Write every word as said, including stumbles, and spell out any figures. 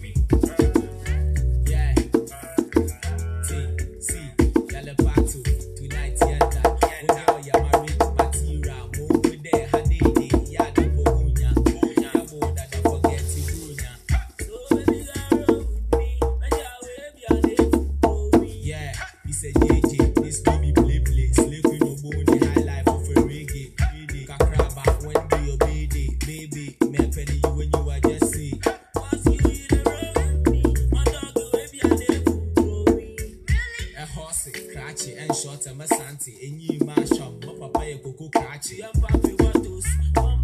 Yeah. See, see, y'all about to tonight, yenta. Oh, yeah, married material. More with there, honey, yeah, the bogunya. Bogunya, more that I forget to bunya. So, baby, girl, with me, but yeah, we be on it. Yeah, he said, J J, this baby play play. Sleeping no bone, the high life of a reggae. Kakraba, when do your baby, baby, me penny you when you are just see. And short and a santi, and you mash up, but papa, you go cracky, and papi, what those.